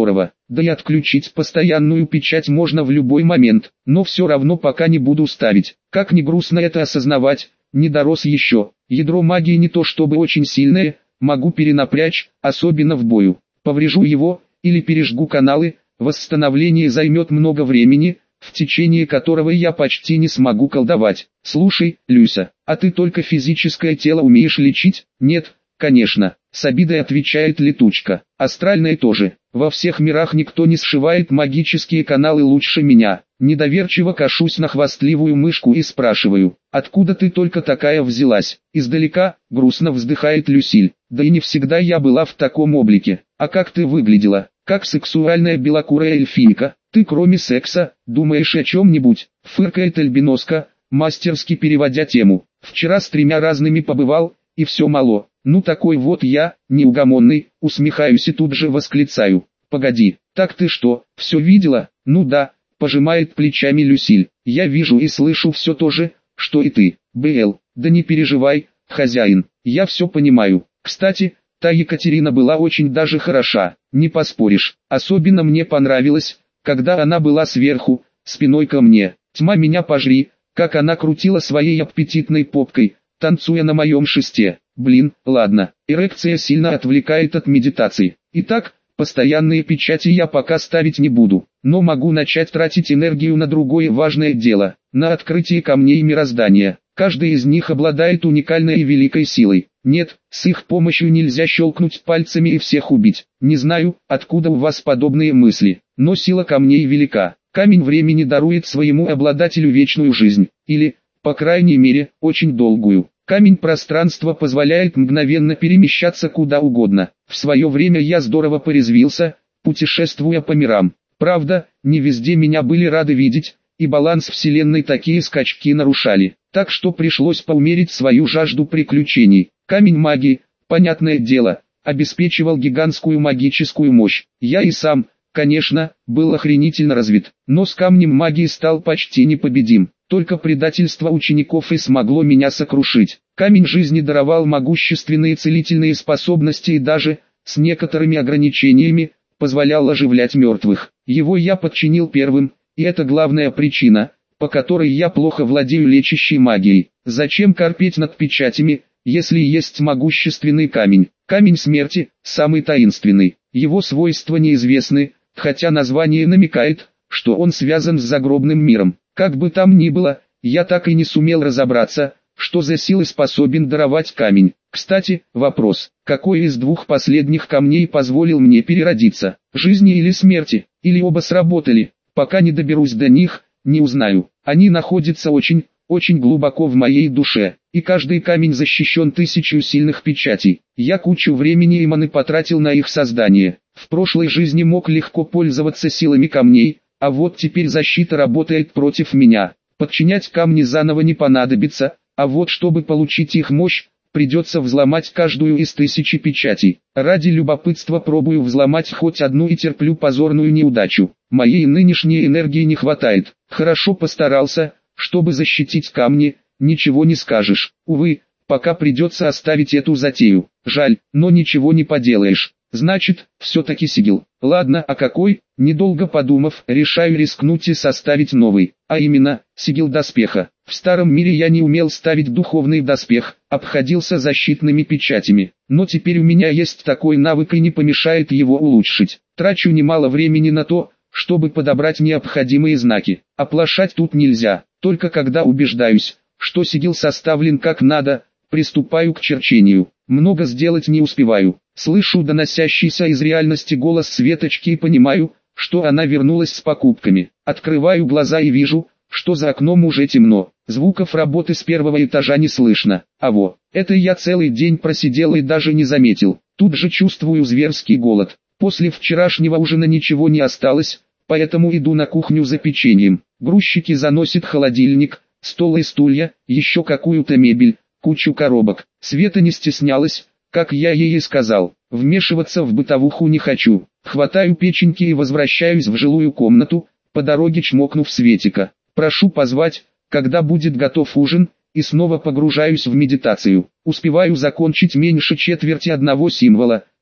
да и отключить постоянную печать можно в любой момент, но все равно пока не буду ставить. Как ни грустно это осознавать, не дорос еще. Ядро магии не то чтобы очень сильное, могу перенапрячь, особенно в бою. Поврежу его, или пережгу каналы, восстановление займет много времени, в течение которого я почти не смогу колдовать. Слушай, Люся, а ты только физическое тело умеешь лечить? Нет, конечно, с обидой отвечает Летучка. Астральное тоже. Во всех мирах никто не сшивает магические каналы лучше меня. Недоверчиво кашусь на хвастливую мышку и спрашиваю, откуда ты только такая взялась? Издалека, грустно вздыхает Люсиль. Да и не всегда я была в таком облике. А как ты выглядела? Как сексуальная белокурая эльфийка. Ты кроме секса, думаешь о чем-нибудь? Фыркает Альбиноска, мастерски переводя тему. Вчера с тремя разными побывал, и все мало. Ну такой вот я, неугомонный, усмехаюсь и тут же восклицаю. Погоди, так ты что, все видела? Ну да, пожимает плечами Люсиль. Я вижу и слышу все то же, что и ты. БЛ, да не переживай, хозяин, я все понимаю. Кстати, та Екатерина была очень даже хороша, не поспоришь. Особенно мне понравилось, когда она была сверху, спиной ко мне. Тьма меня пожри, как она крутила своей аппетитной попкой, танцуя на моем шесте. Блин, ладно, эрекция сильно отвлекает от медитации. Итак, постоянные печати я пока ставить не буду, но могу начать тратить энергию на другое важное дело, на открытие камней мироздания. Каждый из них обладает уникальной и великой силой. Нет, с их помощью нельзя щелкнуть пальцами и всех убить. Не знаю, откуда у вас подобные мысли, но сила камней велика. Камень времени дарует своему обладателю вечную жизнь, или, по крайней мере, очень долгую. Камень пространства позволяет мгновенно перемещаться куда угодно. В свое время я здорово порезвился, путешествуя по мирам. Правда, не везде меня были рады видеть, и баланс вселенной такие скачки нарушали. Так что пришлось поумерить свою жажду приключений. Камень магии, понятное дело, обеспечивал гигантскую магическую мощь. Я и сам, конечно, был охренительно развит, но с камнем магии стал почти непобедим. Только предательство учеников и смогло меня сокрушить. Камень жизни даровал могущественные целительные способности и даже, с некоторыми ограничениями, позволял оживлять мертвых. Его я подчинил первым, и это главная причина, по которой я плохо владею лечащей магией. Зачем корпеть над печатями, если есть могущественный камень? Камень смерти, самый таинственный. Его свойства неизвестны, хотя название намекает, что он связан с загробным миром. Как бы там ни было, я так и не сумел разобраться, что за силы способен даровать камень. Кстати, вопрос, какой из двух последних камней позволил мне переродиться? Жизни или смерти? Или оба сработали? Пока не доберусь до них, не узнаю. Они находятся очень, очень глубоко в моей душе, и каждый камень защищен тысячью сильных печатей. Я кучу времени и маны потратил на их создание. В прошлой жизни мог легко пользоваться силами камней, а вот теперь защита работает против меня. Подчинять камни заново не понадобится, а вот чтобы получить их мощь, придется взломать каждую из тысячи печатей. Ради любопытства пробую взломать хоть одну и терплю позорную неудачу. Моей нынешней энергии не хватает. Хорошо постарался, чтобы защитить камни, ничего не скажешь. Увы, пока придется оставить эту затею. Жаль, но ничего не поделаешь. Значит, все-таки сигил. Ладно, а какой? Недолго подумав, решаю рискнуть и составить новый, а именно, сигил доспеха. В старом мире я не умел ставить духовный доспех, обходился защитными печатями, но теперь у меня есть такой навык и не помешает его улучшить. Трачу немало времени на то, чтобы подобрать необходимые знаки. Оплошать тут нельзя, только когда убеждаюсь, что сигил составлен как надо, приступаю к черчению. Много сделать не успеваю. Слышу доносящийся из реальности голос Светочки и понимаю, что она вернулась с покупками. Открываю глаза и вижу, что за окном уже темно. Звуков работы с первого этажа не слышно. А во, это я целый день просидел и даже не заметил. Тут же чувствую зверский голод. После вчерашнего ужина ничего не осталось, поэтому иду на кухню за печеньем. Грузчики заносят холодильник, стол и стулья, еще какую-то мебель, кучу коробок. Света не стеснялась, как я ей и сказал. Вмешиваться в бытовуху не хочу. Хватаю печеньки и возвращаюсь в жилую комнату, по дороге чмокнув Светика. Прошу позвать, когда будет готов ужин, и снова погружаюсь в медитацию. Успеваю закончить меньше четверти одного символа,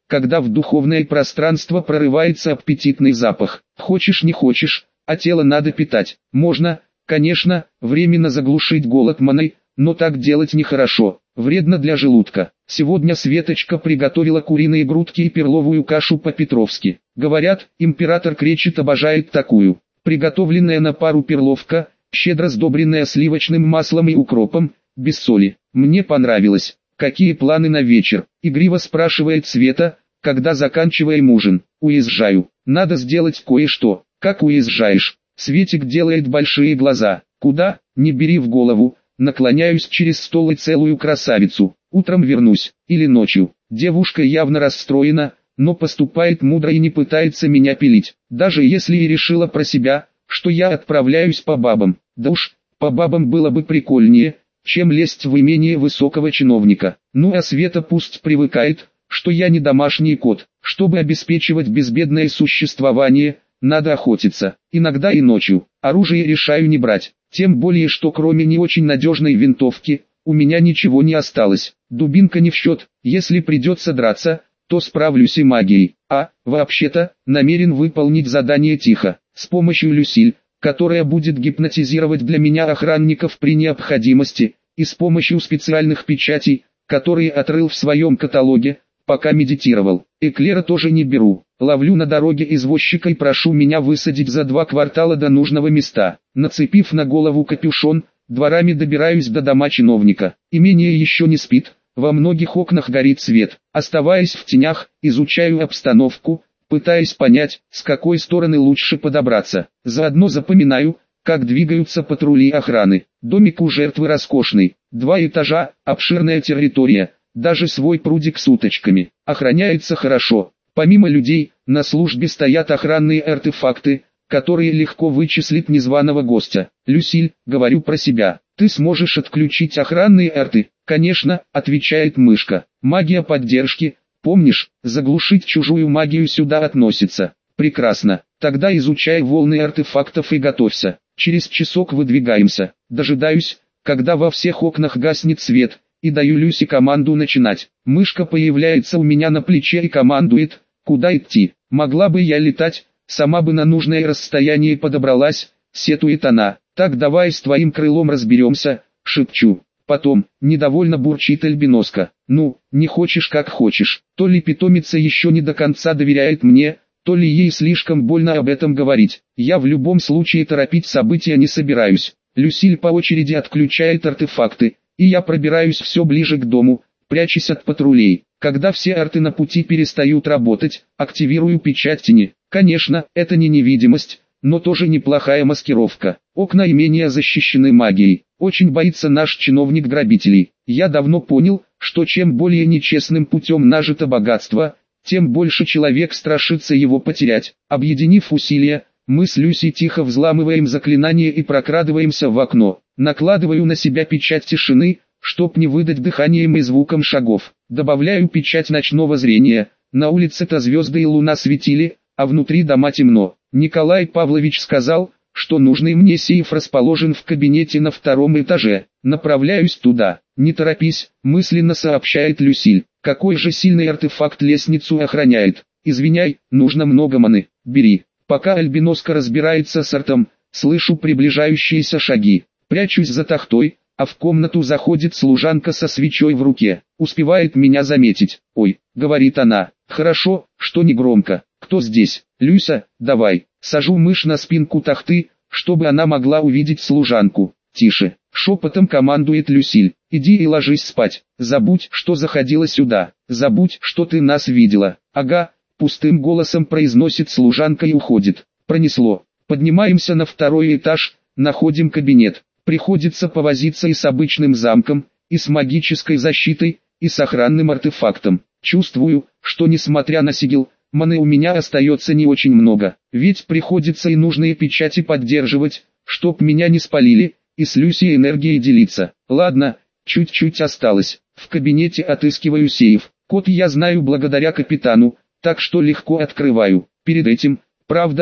когда в духовное пространство прорывается аппетитный запах. Хочешь не хочешь, а тело надо питать. Можно, конечно, временно заглушить голод маной, но так делать нехорошо, вредно для желудка. Сегодня Светочка приготовила куриные грудки и перловую кашу по-петровски. Говорят, император Кречет обожает такую. Приготовленная на пару перловка, щедро сдобренная сливочным маслом и укропом, без соли. Мне понравилось. Какие планы на вечер? Игриво спрашивает Света, когда заканчиваем ужин. Уезжаю. Надо сделать кое-что. Как уезжаешь? Светик делает большие глаза. Куда? Не бери в голову. Наклоняюсь через стол и целую красавицу. Утром вернусь. Или ночью. Девушка явно расстроена, но поступает мудро и не пытается меня пилить. Даже если и решила про себя, что я отправляюсь по бабам. Да уж, по бабам было бы прикольнее, чем лезть в имение высокого чиновника. Ну а Света пусть привыкает, что я не домашний кот. Чтобы обеспечивать безбедное существование, надо охотиться. Иногда и ночью. Оружие решаю не брать. Тем более, что кроме не очень надежной винтовки, у меня ничего не осталось. Дубинка не в счет. Если придется драться, то справлюсь и магией. А, вообще-то, намерен выполнить задание тихо, с помощью Люсиль, которая будет гипнотизировать для меня охранников при необходимости, и с помощью специальных печатей, которые отрыл в своем каталоге, пока медитировал. Эклера тоже не беру. Ловлю на дороге извозчика и прошу меня высадить за два квартала до нужного места. Нацепив на голову капюшон, дворами добираюсь до дома чиновника. Имение еще не спит, во многих окнах горит свет. Оставаясь в тенях, изучаю обстановку, пытаясь понять, с какой стороны лучше подобраться. Заодно запоминаю, как двигаются патрули охраны. Домик у жертвы роскошный, два этажа, обширная территория, даже свой прудик с уточками. Охраняется хорошо. Помимо людей, на службе стоят охранные артефакты, которые легко вычислить незваного гостя. Люсиль, говорю про себя, ты сможешь отключить охранные арты? Конечно, отвечает мышка. Магия поддержки, помнишь, заглушить чужую магию сюда относится. Прекрасно, тогда изучай волны артефактов и готовься. Через часок выдвигаемся. Дожидаюсь, когда во всех окнах гаснет свет, и даю Люси команду начинать. Мышка появляется у меня на плече и командует, куда идти. Могла бы я летать, сама бы на нужное расстояние подобралась, сетует она. Так давай с твоим крылом разберемся, шепчу. Потом, недовольно бурчит Альбиноска. Ну, не хочешь как хочешь. То ли питомица еще не до конца доверяет мне, то ли ей слишком больно об этом говорить. Я в любом случае торопить события не собираюсь. Люсиль по очереди отключает артефакты, и я пробираюсь все ближе к дому, прячась от патрулей. Когда все арты на пути перестают работать, активирую печать тени. Конечно, это не невидимость, но тоже неплохая маскировка. Окна имения защищены магией. Очень боится наш чиновник грабителей. Я давно понял, что чем более нечестным путем нажито богатство, тем больше человек страшится его потерять. Объединив усилия, мы с Люси тихо взламываем заклинание и прокрадываемся в окно. Накладываю на себя печать тишины, чтоб не выдать дыханием и звуком шагов. Добавляю печать ночного зрения. На улице-то звезды и луна светили, а внутри дома темно. Николай Павлович сказал, что нужный мне сейф расположен в кабинете на втором этаже. Направляюсь туда. Не торопись, мысленно сообщает Люсиль. Какой же сильный артефакт лестницу охраняет. Извиняй, нужно много маны. Бери. Пока Альбиноска разбирается с артом, слышу приближающиеся шаги. Прячусь за тахтой, а в комнату заходит служанка со свечой в руке. Успевает меня заметить. «Ой», — говорит она, — «хорошо, что не громко. Кто здесь?» «Люся, давай». Сажу мышь на спинку тахты, чтобы она могла увидеть служанку. «Тише», — шепотом командует Люсиль. «Иди и ложись спать. Забудь, что заходила сюда. Забудь, что ты нас видела». «Ага», — пустым голосом произносит служанка и уходит. Пронесло. Поднимаемся на второй этаж, находим кабинет. Приходится повозиться и с обычным замком, и с магической защитой, и с охранным артефактом. Чувствую, что несмотря на сигил, маны у меня остается не очень много, ведь приходится и нужные печати поддерживать, чтоб меня не спалили, и с Люси энергией делиться. Ладно, чуть-чуть осталось. В кабинете отыскиваю сейф. Код я знаю благодаря капитану, так что легко открываю. Перед этим, правда,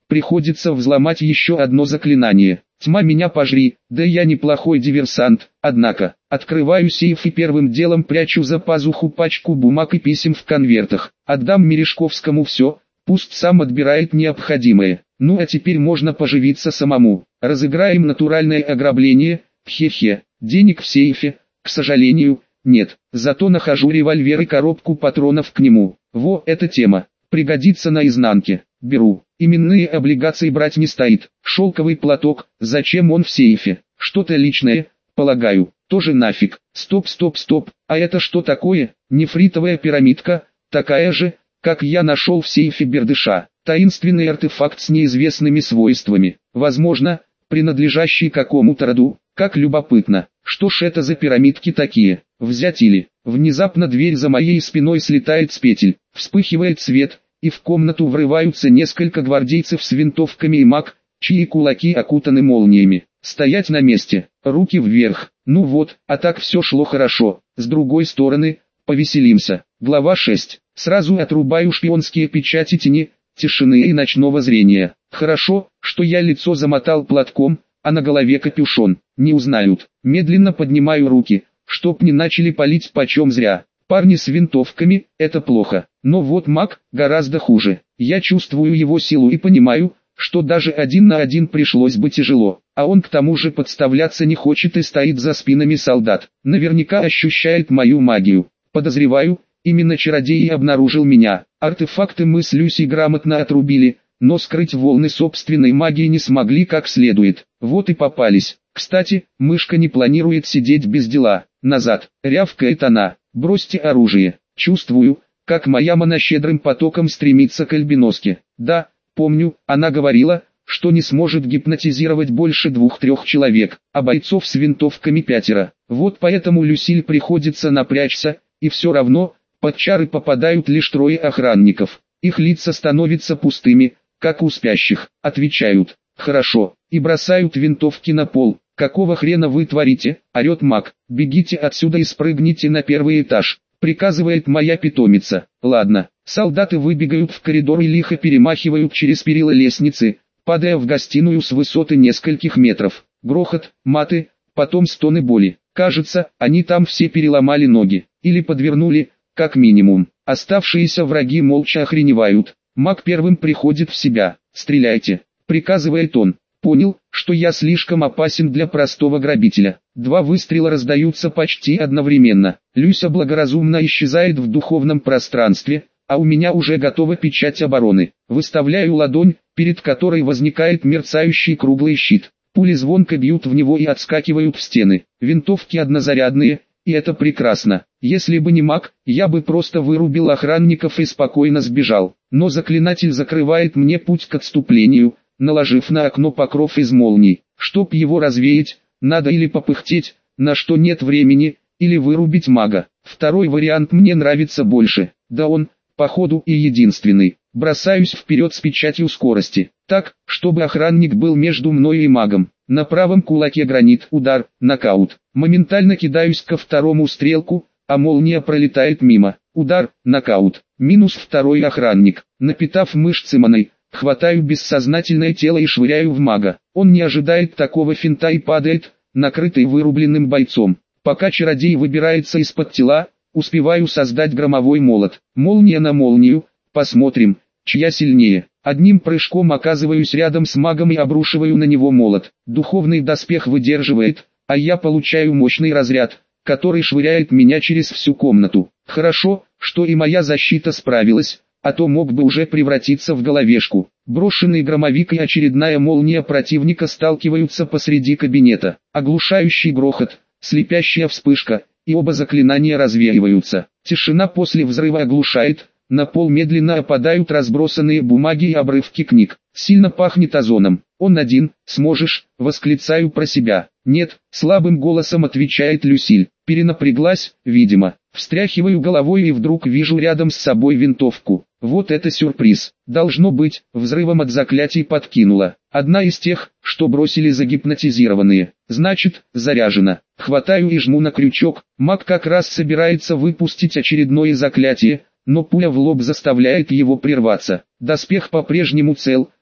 приходится взломать еще одно заклинание. Тьма меня пожри, да я неплохой диверсант, однако. Открываю сейф и первым делом прячу за пазуху пачку бумаг и писем в конвертах. Отдам Мережковскому все, пусть сам отбирает необходимое. Ну а теперь можно поживиться самому. Разыграем натуральное ограбление, хе-хе. Денег в сейфе, к сожалению, нет. Зато нахожу револьвер и коробку патронов к нему. Во, эта тема. Пригодится на изнанке. Беру. Именные облигации брать не стоит. Шелковый платок, зачем он в сейфе? Что-то личное, полагаю. Тоже нафиг. Стоп, стоп, стоп. А это что такое? Нефритовая пирамидка, такая же, как я нашел в сейфе Бердыша. Таинственный артефакт с неизвестными свойствами. Возможно, принадлежащий какому-то роду. Как любопытно. Что ж это за пирамидки такие? Взять или... Внезапно дверь за моей спиной слетает с петель. Вспыхивает свет, и в комнату врываются несколько гвардейцев с винтовками и маг, чьи кулаки окутаны молниями. Стоять на месте, руки вверх. Ну вот, а так все шло хорошо. С другой стороны, повеселимся. Глава шесть. Сразу отрубаю шпионские печати тени, тишины и ночного зрения. Хорошо, что я лицо замотал платком, а на голове капюшон. Не узнают. Медленно поднимаю руки, чтоб не начали палить почем зря. Парни с винтовками – это плохо. Но вот маг гораздо хуже. Я чувствую его силу и понимаю, что даже один на один пришлось бы тяжело. А он к тому же подставляться не хочет и стоит за спинами солдат. Наверняка ощущает мою магию. Подозреваю, именно чародей и обнаружил меня. Артефакты мы с Люси грамотно отрубили, но скрыть волны собственной магии не смогли как следует. Вот и попались. Кстати, мышка не планирует сидеть без дела. Назад, рявкает она. Бросьте оружие. Чувствую, как моя мана щедрым потоком стремится к альбиноске. Да, помню, она говорила, что не сможет гипнотизировать больше двух-трех человек, а бойцов с винтовками пятеро. Вот поэтому Люсиль приходится напрячься, и все равно, под чары попадают лишь трое охранников. Их лица становятся пустыми, как у спящих. Отвечают: «Хорошо», и бросают винтовки на пол. «Какого хрена вы творите?» – орет маг. «Бегите отсюда и спрыгните на первый этаж», – приказывает моя питомица. Ладно, солдаты выбегают в коридор и лихо перемахивают через перила лестницы, падая в гостиную с высоты нескольких метров. Грохот, маты, потом стоны боли. Кажется, они там все переломали ноги, или подвернули, как минимум. Оставшиеся враги молча охреневают. Маг первым приходит в себя. «Стреляйте», – приказывает он. Понял, что я слишком опасен для простого грабителя. Два выстрела раздаются почти одновременно. Люся благоразумно исчезает в духовном пространстве, а у меня уже готова печать обороны. Выставляю ладонь, перед которой возникает мерцающий круглый щит. Пули звонко бьют в него и отскакивают в стены. Винтовки однозарядные, и это прекрасно. Если бы не маг, я бы просто вырубил охранников и спокойно сбежал. Но заклинатель закрывает мне путь к отступлению, наложив на окно покров из молний. Чтоб его развеять, надо или попыхтеть, на что нет времени, или вырубить мага. Второй вариант мне нравится больше. Да он, походу, и единственный. Бросаюсь вперед с печатью скорости, так, чтобы охранник был между мной и магом. На правом кулаке гранит, удар, нокаут. Моментально кидаюсь ко второму стрелку, а молния пролетает мимо. Удар, нокаут. Минус второй охранник. Напитав мышцы маной, хватаю бессознательное тело и швыряю в мага. Он не ожидает такого финта и падает, накрытый вырубленным бойцом. Пока чародей выбирается из-под тела, успеваю создать громовой молот. Молния на молнию, посмотрим, чья сильнее. Одним прыжком оказываюсь рядом с магом и обрушиваю на него молот. Духовный доспех выдерживает, а я получаю мощный разряд, который швыряет меня через всю комнату. Хорошо, что и моя защита справилась, а то мог бы уже превратиться в головешку. Брошенный громовик и очередная молния противника сталкиваются посреди кабинета. Оглушающий грохот, слепящая вспышка, и оба заклинания развеиваются. Тишина после взрыва оглушает, на пол медленно опадают разбросанные бумаги и обрывки книг. Сильно пахнет озоном. «Он один, сможешь», — восклицаю про себя. «Нет», — слабым голосом отвечает Люсиль. Перенапряглась, видимо. Встряхиваю головой и вдруг вижу рядом с собой винтовку. Вот это сюрприз. Должно быть, взрывом от заклятий подкинула. Одна из тех, что бросили загипнотизированные. Значит, заряжена. Хватаю и жму на крючок. Маг как раз собирается выпустить очередное заклятие, но пуля в лоб заставляет его прерваться. Доспех по-прежнему цел,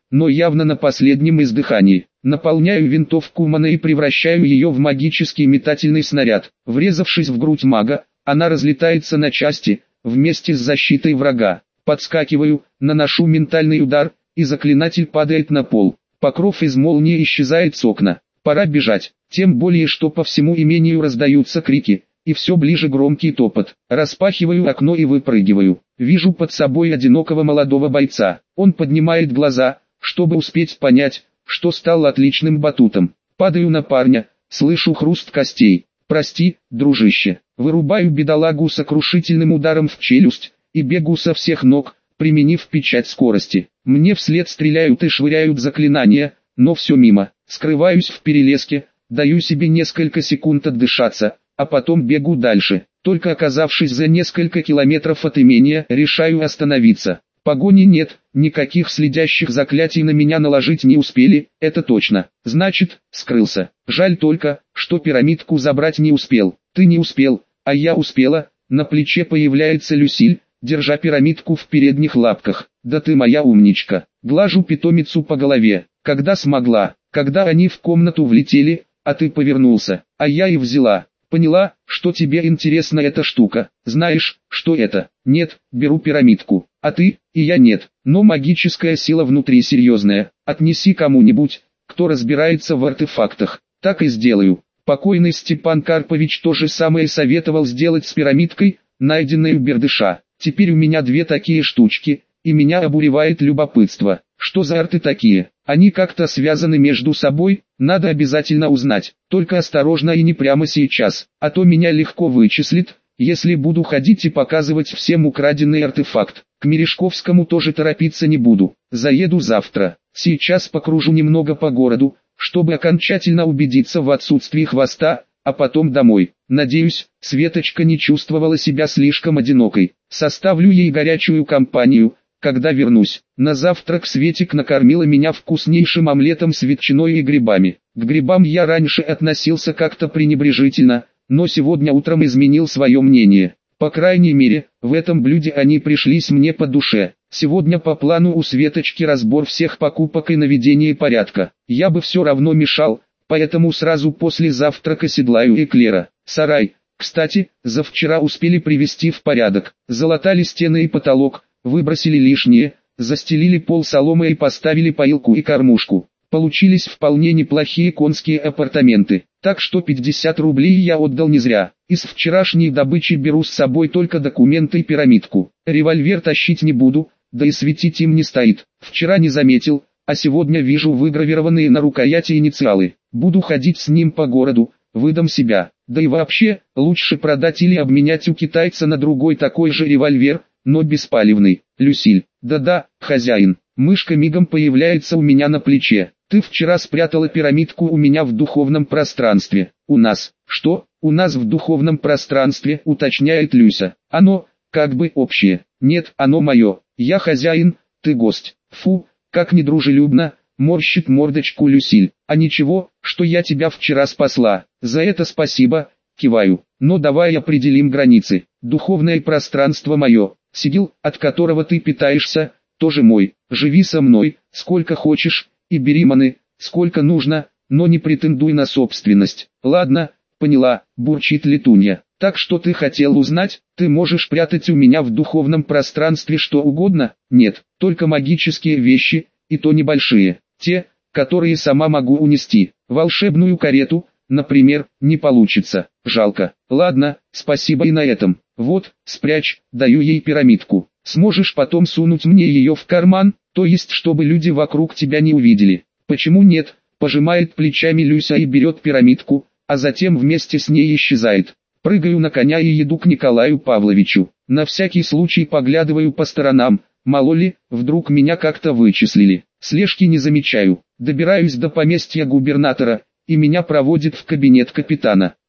но явно на последнем издыхании. Наполняю винтовку мана и превращаю ее в магический метательный снаряд. Врезавшись в грудь мага, она разлетается на части, вместе с защитой врага. Подскакиваю, наношу ментальный удар, и заклинатель падает на пол. Покров из молнии исчезает с окна. Пора бежать, тем более что по всему имению раздаются крики, и все ближе громкий топот. Распахиваю окно и выпрыгиваю. Вижу под собой одинокого молодого бойца. Он поднимает глаза, чтобы успеть понять, что стал отличным батутом. Падаю на парня, слышу хруст костей. «Прости, дружище». Вырубаю бедолагу сокрушительным ударом в челюсть, и бегу со всех ног, применив печать скорости. Мне вслед стреляют и швыряют заклинания, но все мимо. Скрываюсь в перелеске, даю себе несколько секунд отдышаться, а потом бегу дальше. Только оказавшись за несколько километров от имения, решаю остановиться. Погони нет, никаких следящих заклятий на меня наложить не успели, это точно. Значит, скрылся. Жаль только, что пирамидку забрать не успел. Ты не успел, а я успела. На плече появляется Люсиль, держа пирамидку в передних лапках. Да ты моя умничка. Глажу питомицу по голове. Когда смогла, когда они в комнату влетели, а ты повернулся, а я и взяла. Поняла, что тебе интересна эта штука. Знаешь, что это? Нет, беру пирамидку. А ты, и я нет. Но магическая сила внутри серьезная. Отнеси кому-нибудь, кто разбирается в артефактах. Так и сделаю. Покойный Степан Карпович то же самое советовал сделать с пирамидкой, найденной у Бердыша. Теперь у меня две такие штучки, и меня обуревает любопытство. Что за арты такие? Они как-то связаны между собой, надо обязательно узнать. Только осторожно и не прямо сейчас, а то меня легко вычислит, если буду ходить и показывать всем украденный артефакт. К Мережковскому тоже торопиться не буду. Заеду завтра. Сейчас покружу немного по городу, чтобы окончательно убедиться в отсутствии хвоста, а потом домой. Надеюсь, Светочка не чувствовала себя слишком одинокой. Составлю ей горячую компанию, когда вернусь. На завтрак Светик накормила меня вкуснейшим омлетом с ветчиной и грибами. К грибам я раньше относился как-то пренебрежительно, но сегодня утром изменил свое мнение. По крайней мере, в этом блюде они пришлись мне по душе. Сегодня по плану у Светочки разбор всех покупок и наведение порядка. Я бы все равно мешал, поэтому сразу после завтрака седлаю эклера. Сарай, кстати, за вчера успели привести в порядок. Залатали стены и потолок, выбросили лишнее, застелили пол соломой и поставили поилку и кормушку. Получились вполне неплохие конские апартаменты, так что пятьдесят рублей я отдал не зря. Из вчерашней добычи беру с собой только документы и пирамидку. Револьвер тащить не буду, да и светить им не стоит. Вчера не заметил, а сегодня вижу выгравированные на рукояти инициалы. Буду ходить с ним по городу, выдам себя. Да и вообще, лучше продать или обменять у китайца на другой такой же револьвер, но беспалевный. Люсиль, да-да, хозяин. Мышка мигом появляется у меня на плече. Ты вчера спрятала пирамидку у меня в духовном пространстве. У нас. Что? У нас в духовном пространстве, уточняет Люся. Оно, как бы общее. Нет, оно мое. Я хозяин, ты гость. Фу, как недружелюбно, морщит мордочку Люсиль. А ничего, что я тебя вчера спасла. За это спасибо, киваю. Но давай определим границы. Духовное пространство мое. Сигил, от которого ты питаешься, тоже мой. Живи со мной, сколько хочешь, и бери маны, сколько нужно, но не претендуй на собственность. Ладно, поняла, бурчит Летунья. Так что ты хотел узнать? Ты можешь прятать у меня в духовном пространстве что угодно? Нет, только магические вещи, и то небольшие. Те, которые сама могу унести. Волшебную карету, например, не получится. Жалко. Ладно, спасибо и на этом. Вот, спрячь, даю ей пирамидку. Сможешь потом сунуть мне ее в карман, то есть чтобы люди вокруг тебя не увидели. Почему нет? Пожимает плечами Люся и берет пирамидку, а затем вместе с ней исчезает. Прыгаю на коня и еду к Николаю Павловичу. На всякий случай поглядываю по сторонам, мало ли, вдруг меня как-то вычислили. Слежки не замечаю. Добираюсь до поместья губернатора, и меня проводит в кабинет капитана.